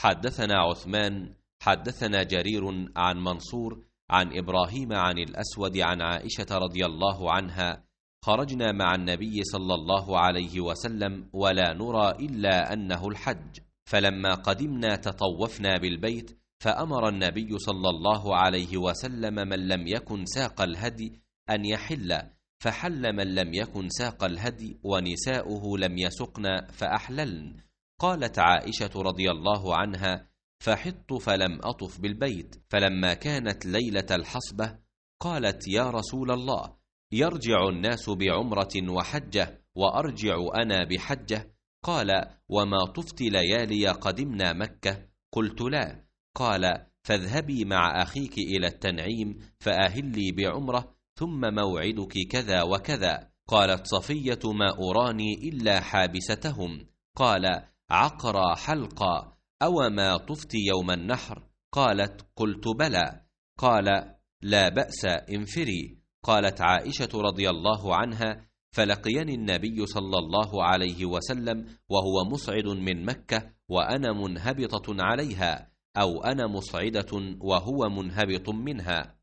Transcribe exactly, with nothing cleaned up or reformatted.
حدثنا عثمان حدثنا جرير عن منصور عن إبراهيم عن الأسود عن عائشة رضي الله عنها: خرجنا مع النبي صلى الله عليه وسلم ولا نرى إلا أنه الحج، فلما قدمنا تطوفنا بالبيت، فأمر النبي صلى الله عليه وسلم من لم يكن ساق الهدي أن يحل، فحل من لم يكن ساق الهدي، ونساؤه لم يسقن فأحللن. قالت عائشة رضي الله عنها: فحطت فلم أطف بالبيت، فلما كانت ليلة الحصبة قالت: يا رسول الله، يرجع الناس بعمرة وحجة وأرجع أنا بحجة؟ قال: وما طفت ليالي قدمنا مكة؟ قلت: لا. قال: فاذهبي مع أخيك إلى التنعيم فأهلي بعمرة، ثم موعدك كذا وكذا. قالت صفية: ما أراني إلا حابستهم. قال: عقرا حلقا، أو ما طفت يوم النحر؟ قالت: قلت: بلى. قال: لا بأس، انفري. قالت عائشة رضي الله عنها: فلقيني النبي صلى الله عليه وسلم وهو مصعد من مكة وأنا منهبطة عليها، أو أنا مصعدة وهو منهبط منها.